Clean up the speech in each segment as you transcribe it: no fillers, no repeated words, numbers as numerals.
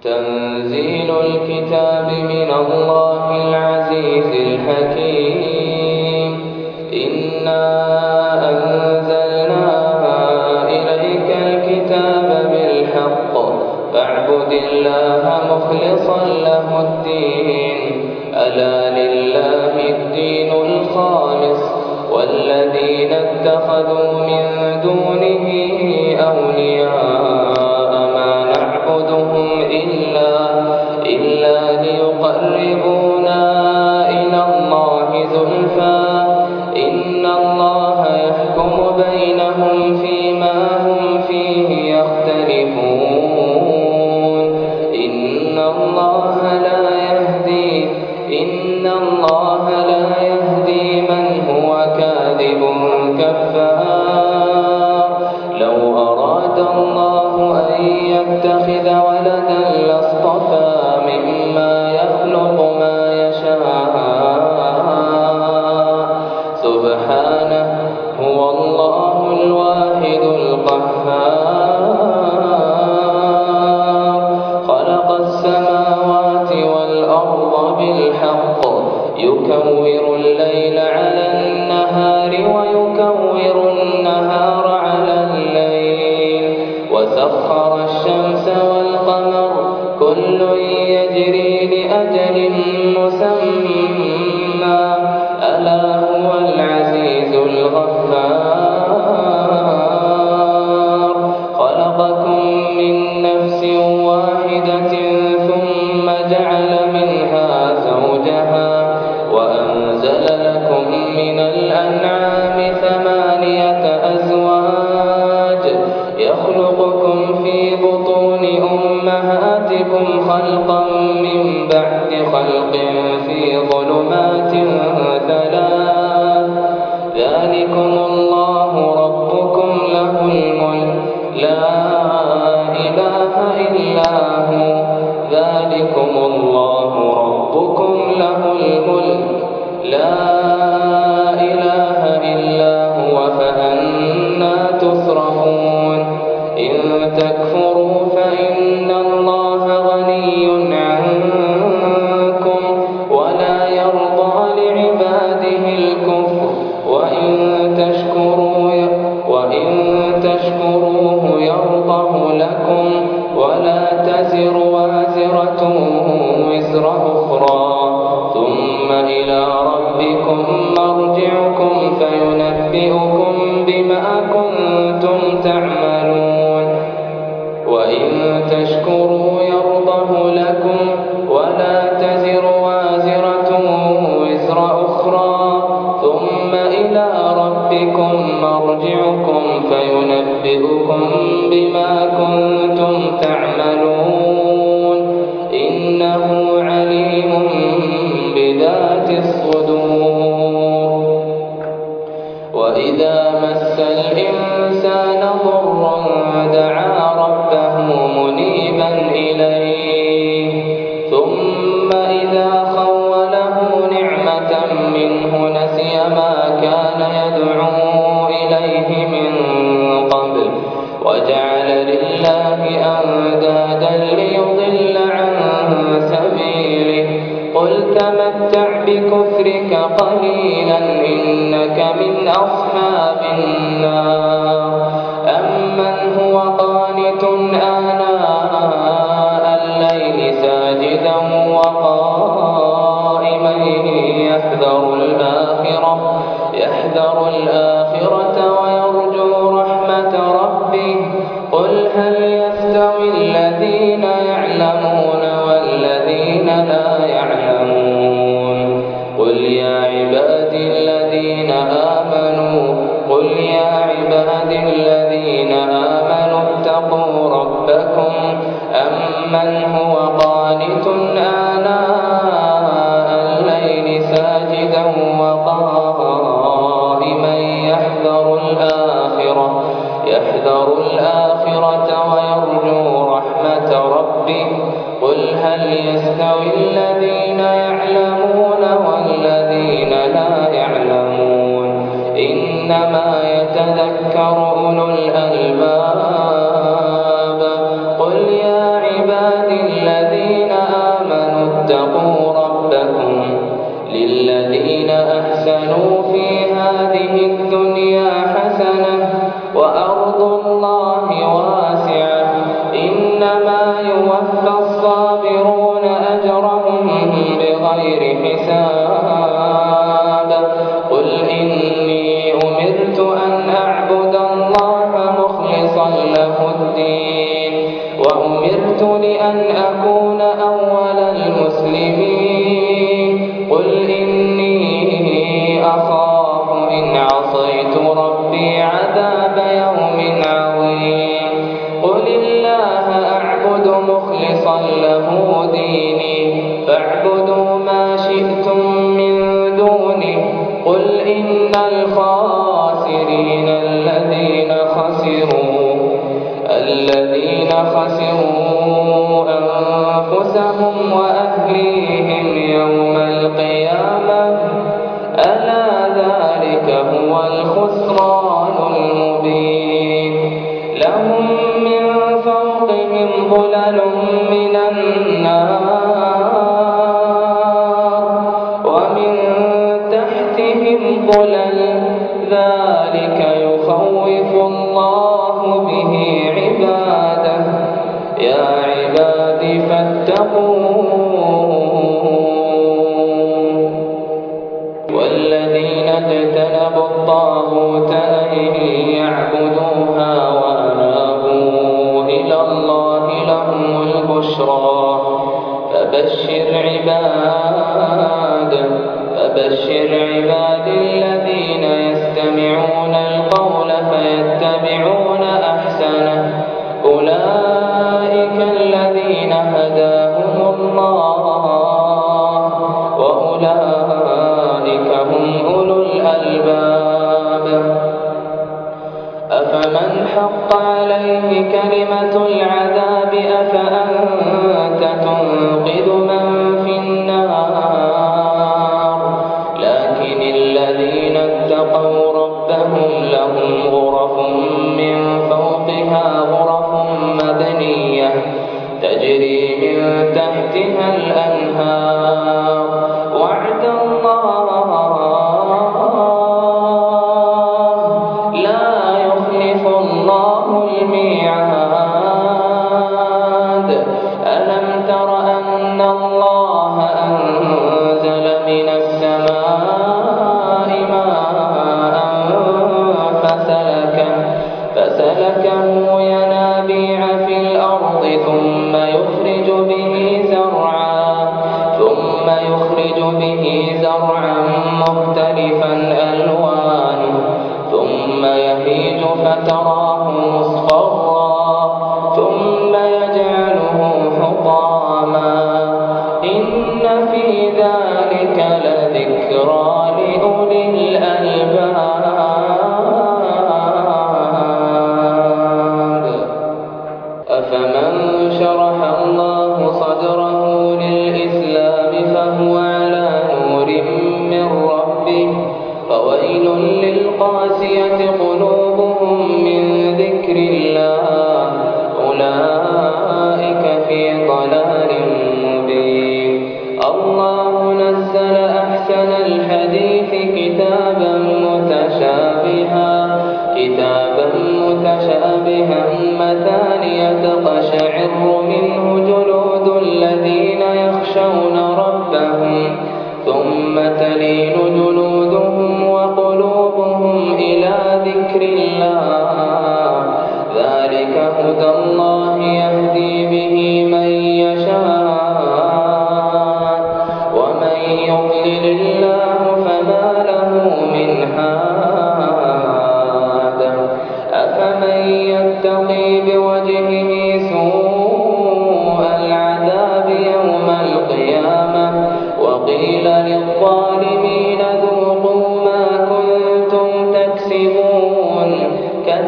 تنزيل الكتاب من الله العزيز الحكيم. إنا أنزلنا إليك الكتاب بالحق فاعبد الله مخلصا له الدين. ألا لله الدين الخالص والذين اتخذوا من دونه أولياء ما نعبدهم إلا ليقربونا إلى الله زلفى إن الله يحكم بينهم فيما هم فيه يختلفون. إن الله لا يهدي من هو كاذب كفار. لو أراد الله أن يتخذ ولدا لاصطفى مما يخلق ما يشاء سبحانه هو الله الواحد القهار. خلق السماوات والأرض بالحق يكور الليل على النهار ويكور النهار على الليل وسخر الشمس والقمر كل يجري لأجل مسمى ألا هو العزيز الغفار. خلقكم من نفس واحدة ثم جعل منها زوجها وأنزل لكم من الأنعام 8 أزواج يخلقكم في بطون أمهاتكم خلقا من بعد خلق في ظلمات 3 ذلكم الله ربكم له الملك لا إله إلا هو. ذلكم الله ربكم له الملك لا إله إلا هو فأنى تصرفون. إن تكفروا فإن الله غني عنكم ولا يرضى لعباده الكفر وإن تشكروه يرضه لكم ولا تزر وازرة وزر أخرى ثم إلى ربكم مرجعكم فينبئكم بما كنتم تعملون. وإن تشكروا يرضه لكم ولا تزر وازرة وزر أخرى ثم إلى ربكم مرجعكم فينبئكم بما كنتم تعملون. إنه عليم بذات الصدور. وإذا مس الإنسان ضر دعا ربه منيبا إليه ثم إذا خوله نعمة منه نسي ما كان يدعو إليه من قبل وجعل لله أندادا ليضل عن سبيله. قل تمتع بكفرك قليلا إنك من أصحاب النار. أمن هو قانت آناء الليل ساجدا وقائما يحذر الآخرة ويرجو رحمة ربه. قل هل يستوي الذين يعلمون والذين لا يعلمون. قل يا عبادي الذين آمنوا اتقوا ربكم أمن هو قانت آناء الليل ساجدا وقائما يحذر الآخرة ويرجو رحمة ربه. قل هل يستوي الذين يعلمون والذين لا يعلمون. إنما يتذكر أولو الألباب. قل يا عبادي للذين آمنوا اتقوا ربكم للذين أحسنوا في هذه الدنيا حسنة وأرض الله واسعة إنما يوفى الصابرون أجرهم بغير حساب قل إني أمرت أن أعبد الله مخلصا له الدين وأمرت لأن أكون أول المسلمين قل إني أخاف إن عصيت ربي عذاب يوم عظيم قل الله أعبد مخلصا له ديني فاعبدوا ما شئتم من دونه قل إن الخاسرين الذين خسروا أنفسهم وأهليهم يوم القيامة ألا ذلك هو الخسران المبين لهم من فوقهم ظلل من النار ومن تحتهم ظلل ذلك يخوف الله به عباده يا عباد فاتقون والذين اجتنبوا الطاغوت أن يعبدوها وأنابوا إلى الله لهم البشرى فبشر عباد الذين يستمعون القول فيتبعون أحسنه أولئك الذين هداهم الله وأولئك هم أولو الألباب أفمن حق عليه كلمة العذاب أفأنت تنقذ من في النار لكن الذين اتقوا ربهم لهم غرف من فوقها غرف مبنية تجري من تحتها الأنهار وعد الله لا يخلف الله الميعاد ألم تر أن الله أنزل من السماء ماء فسلكه ينابيع في الأرض ثم يخرج به زرعا مختلفا ألوانه ثم يهيج فتراه مصفرا ثم يجعله حطاما إن في ذلك لذكرى لأولي الألباب أفمن شرح الله صدره للإسلام فهو على نور من ربه فويل للقاسية قلوبهم من ذكر الله أولئك في ضلال مبين الله نزل أحسن الحديث كتابا متشابها مثانية تقشعر منه جلود الذين يخشون ربهم ثم تلين جلودهم وقلوبهم إلى ذكر الله ذلك هدى الله يهدي به من يشاء ومن يضلل الله فما له من هاد أفمن يتقي بوجهه سوء العذاب يوم القيامة وقيل للظالمين ذوقوا ما كنتم تكسبون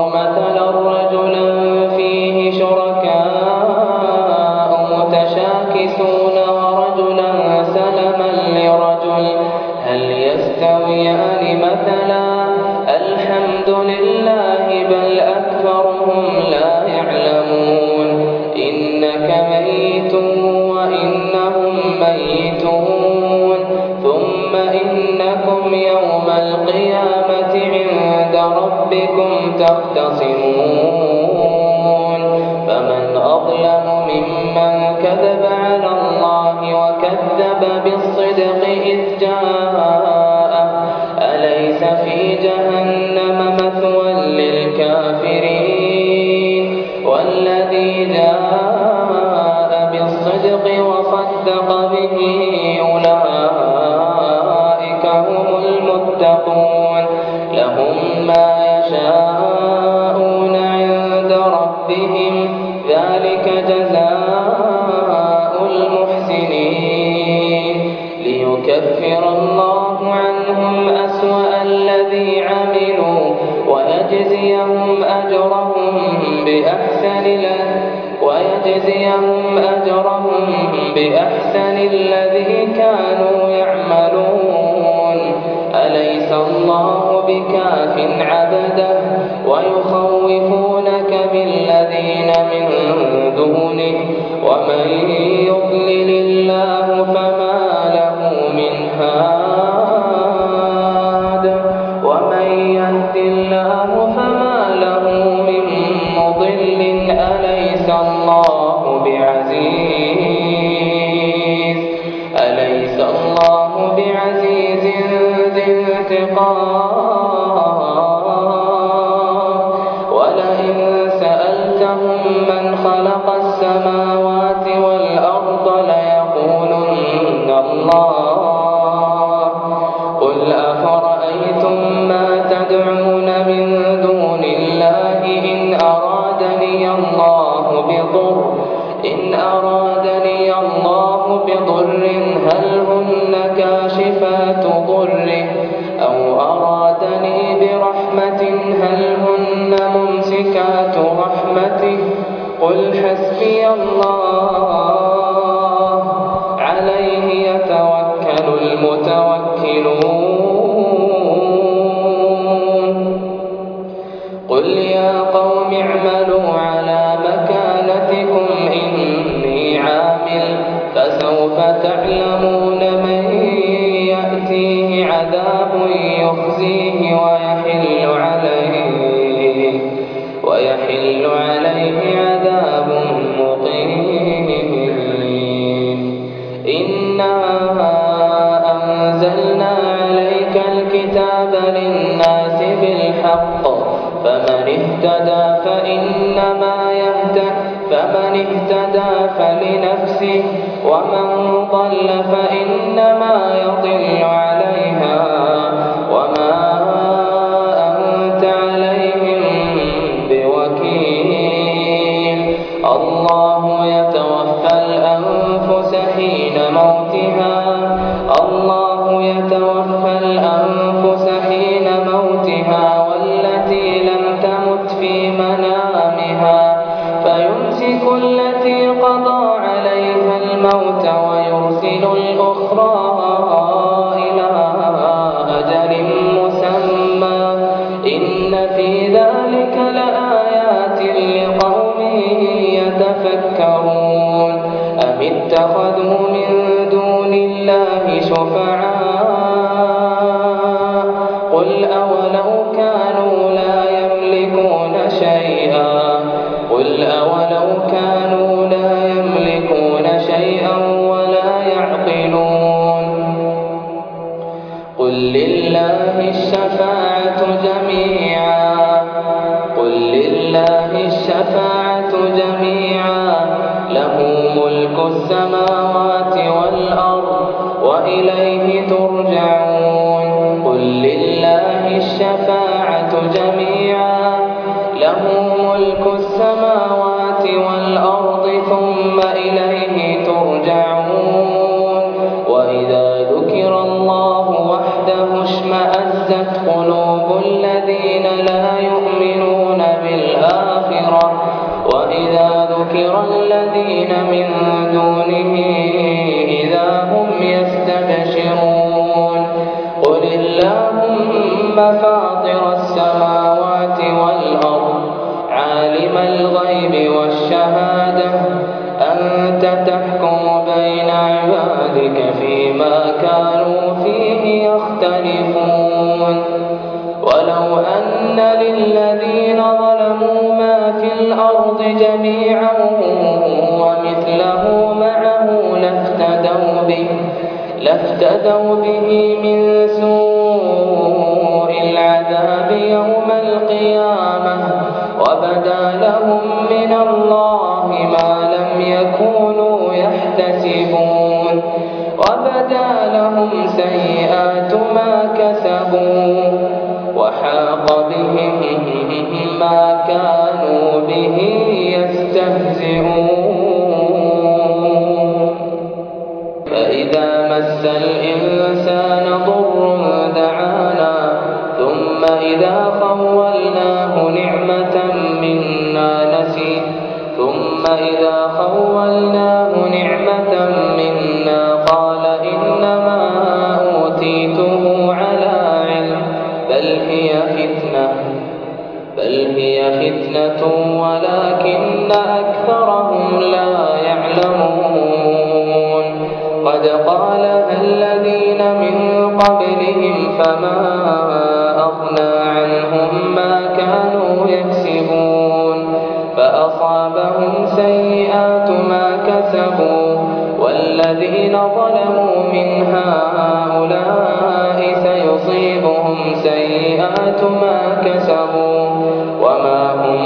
مثلا رجلا فيه شركاء متشاكسون ورجلا سلما لرجل هل يستويان مثلا الحمد لله بل أكثرهم لا يعلمون إنك ميت وإنهم ميتون ثم إنكم يوم القيامة عند ربكم تختصمون فمن أظلم ممن كذب على الله وكذب بالصدق إذ جاءه أليس في جهنم مثوى للكافرين والذي جاء بالصدق وصدق به أولئك هم المتقون لهم ما يشاءون عند ربهم ذلك جزاء المحسنين ليكفر الله عنهم أسوأ الذي عملوا ويجزيهم بأحسن الذي كانوا يعملون أليس الله بكاف عبده ويخوفونك بالذين من دونه ومن يضلل الله فما له من هاد ومن يهد الله فما له من مضل أليس الله بعزيز ذي انتقام ولئن سألتهم من خلق السماوات والأرض ليقولن الله قل أفرأيتم ما تدعون من دون الله إن أرادني الله بضر هل هن كاشفات ضره أو أرادني برحمة هل هن ممسكات رحمته قل حسبي الله عليه يتوكل المتوكلون قل يا قوم اعملوا على مكانتكم إني عامل فسوف تعلمون من يأتيه عذاب يخزيه ويحل عليه عذاب مقيم إنا أنزلنا عليك الكتاب للناس بالحق فمن اهتدى فلنفسه ومن ضل فإنما يضل عليها وما أنت عليهم بوكيل الله يتوفى الأنفس حين موتها والتي لم تمت في منامها فيمسك التي قضى عليها الموت ويرسل الأخرى إلى أجل مسمى إن في ذلك لآيات لقوم يتفكرون أم اتخذوا من دون الله شفعاء قل أولو كانوا لا يملكون شيئا ولا يعقلون قل لله الشفاعة جميعا له ملك السماوات والأرض وإليه ترجعون قل لله الشفاعة جميعا له ملك السماوات والأرض ثم إليه ترجعون وإذا ذكر الله وحده اشمأزت قلوب الذين لا يؤمنون المعبودين من دونه إذا هم يستبشرون قل اللهم فاطر السماوات والأرض عالم الغيب والشهادة أنت تحكم بين عبادك فيما كانوا فيه يختلفون ولو أن للذين ظلموا ما في الأرض جميعا ومثله معه لافتدوا به من سوء العذاب يوم القيامة وبدا لهم من الله ما لم يكونوا يحتسبون وبدا لهم سيئات ما كسبوا وحاق بهم ما كانوا به يستهزئون فإذا مس الإنسان ضر دعانا ثم إذا خولناه نعمة منا قال إنما أوتيته على علم بل هي فتنة ولكن أكثرهم لا يعلمون قد قالها الذين من قبلهم فما أغنى عنهم ما كانوا يكسبون فأصابهم سيئات ما كسبوا والذين ظلموا من هؤلاء سيصيبهم سيئات ما كسبوا وما هم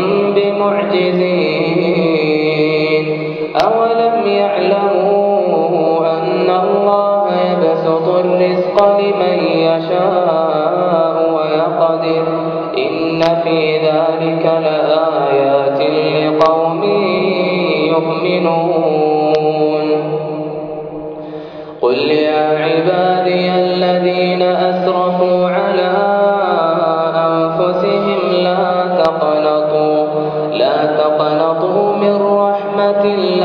بمعجزين أولم يعلموا أن الله يبسط الرزق لمن يشاء ويقدر إن في ذلك لآيات لقوم يؤمنون قل يا عبادي الذين أسرفوا على أنفسهم لا تقنطوا من رحمة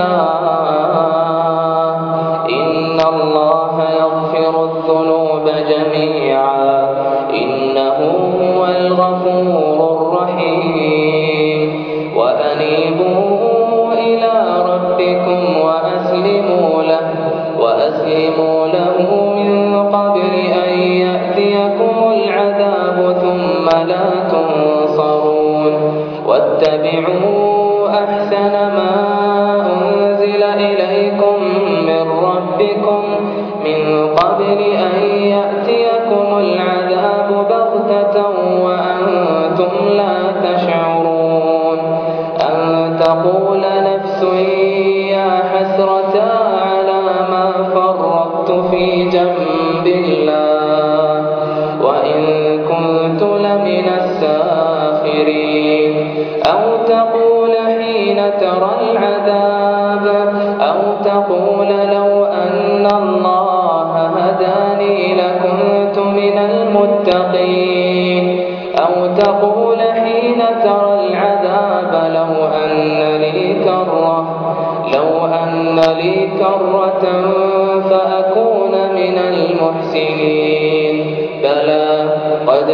الله إن الله يغفر الذنوب جميعا إنه هو الغفور الرحيم وأنيبوا إلى ربكم وأسلموا له من قبل أن يأتيكم العذاب ثم لا تنصرون واتبعوا أحسن ما أنزل إليكم من ربكم من قبل أن يأتيكم العذاب بغتة وأنتم لا تشعرون أن تقول نفس يا حسرة على ما فرطت في جنب الله وإن كنت لمن الساخرين أو تقول حين ترى العذاب أو تقول لو أن الله هداني لكنت من المتقين أو تقول حين ترى العذاب لو أن لي كرة فأكون من المحسنين بلى قد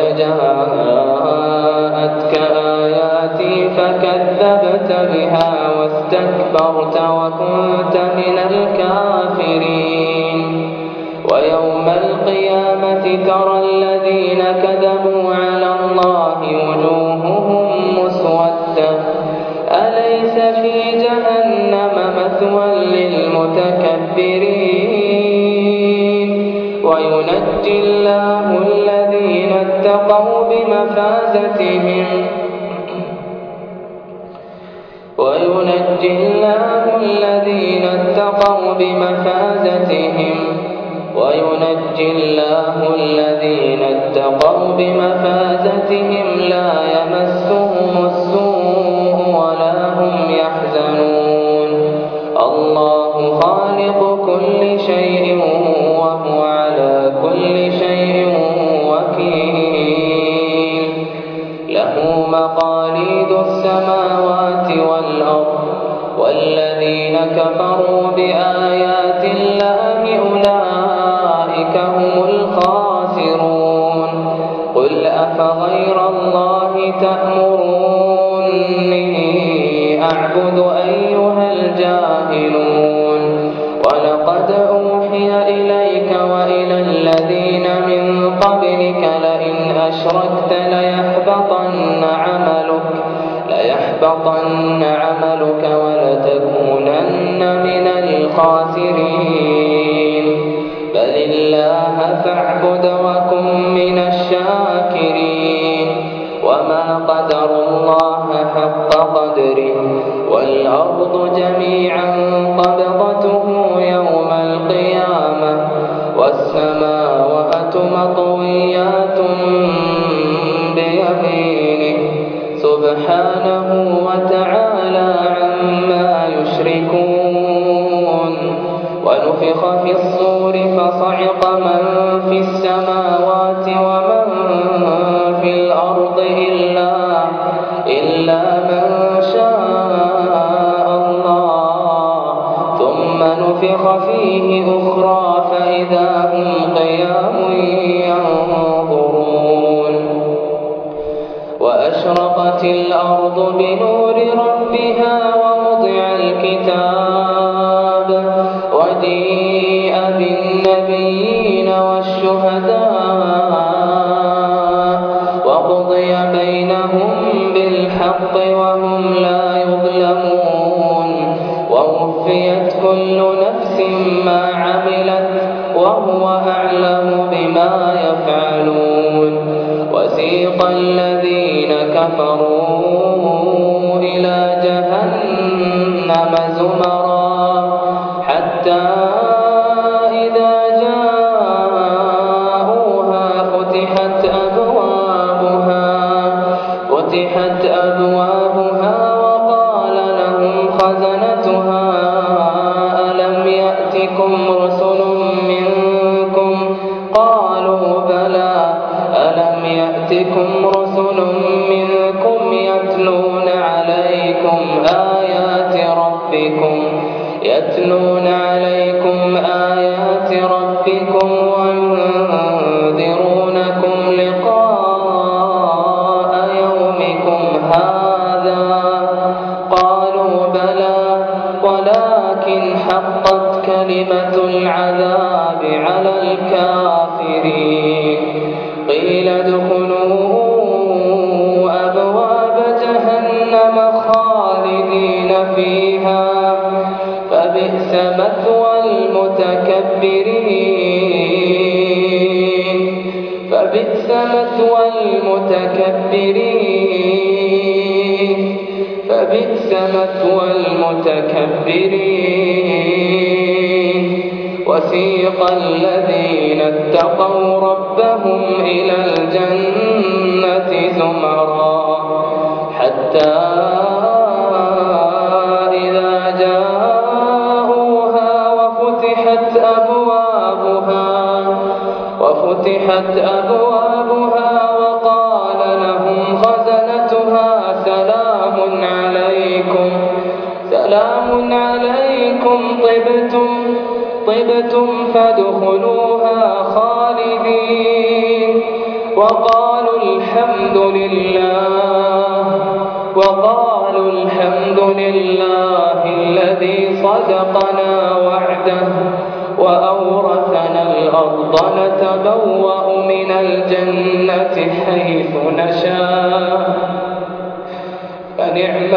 جاءتك آياتي فكذبت بها واستكبرت وكنت من الكافرين ويوم القيامة ترى الذين كذبوا على الله وجوههم مسودة أليس في جهنم مثوى للمتكبرين وينجي الله الذين اتقوا بمفازتهم لا يمسهم السوء ولا هم يحزنون الله خالق كل شيء وهو على كل شيء وكيل له مقاليد السماوات والأرض والذين كفروا بآيات الله أولئك هم الخاسرون. قل أفغير الله تأمروني أعبد أيها الجاهلون؟ ولقد أوحي إليك وإلى الذين من قبلك لئن أشركت ليحبطن عملك ولتكونن من الخاسرين. بل الله فاعبد وكن من الشاكرين. وما قدروا الله حق قدره والأرض جميعا قبضته يوم القيامة والسماوات مطويات بيمينه سبحانه وتعالى عما يشركون. ونفخ في الصور فصعق من في السماوات ومن في الأرض إلا من شاء الله ثم نفخ فيه أخرى فإذا هم قيام ينظرون. وأشرقت الأرض بنور ربها ووضع الكتاب وجيء بالنبيين والشهداء وقضي بينهم بالحق وهم لا يظلمون. ووفيت كل نفس ما عملت وهو أعلم بما يفعلون. وسيق الذين كفروا إلى جهنم زمرا حتى إذا جاءوها فتحت أبوابها وقال لهم خزنتها ألم يأتكم رسل منكم؟ قالوا بلى. ألم يأتكم رسل منكم يتلون عليكم آيات ربكم وينذرونكم لقاء يومكم هذا؟ قالوا بلى ولكن حقت كلمة العذاب على الكافرين. قيل ادخلوا أبواب جهنم خالدين فيها فبئس مثوى المتكبرين. وسيق الذين اتقوا ربهم إلى الجنة زمرا حتى إذا جاءوها وفتحت أبوابها وقال لهم خزنتها سلام عليكم طبتم فادخلوها خالدين. وقالوا الحمد لله الذي صدقنا وعده وأورثنا الأرض نتبوأ من الجنة حيث نشاء فنعم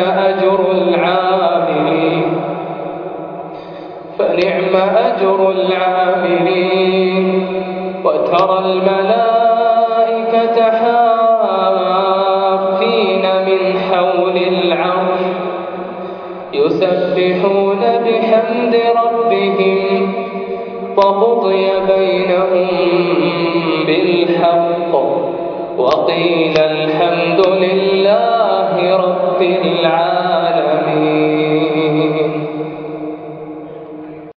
أجر العاملين. وترى الملائكة حافين من حول العرش يسبحون بحمد ربهم وقضي بينهم بالحق وقيل الحمد لله رب العالمين.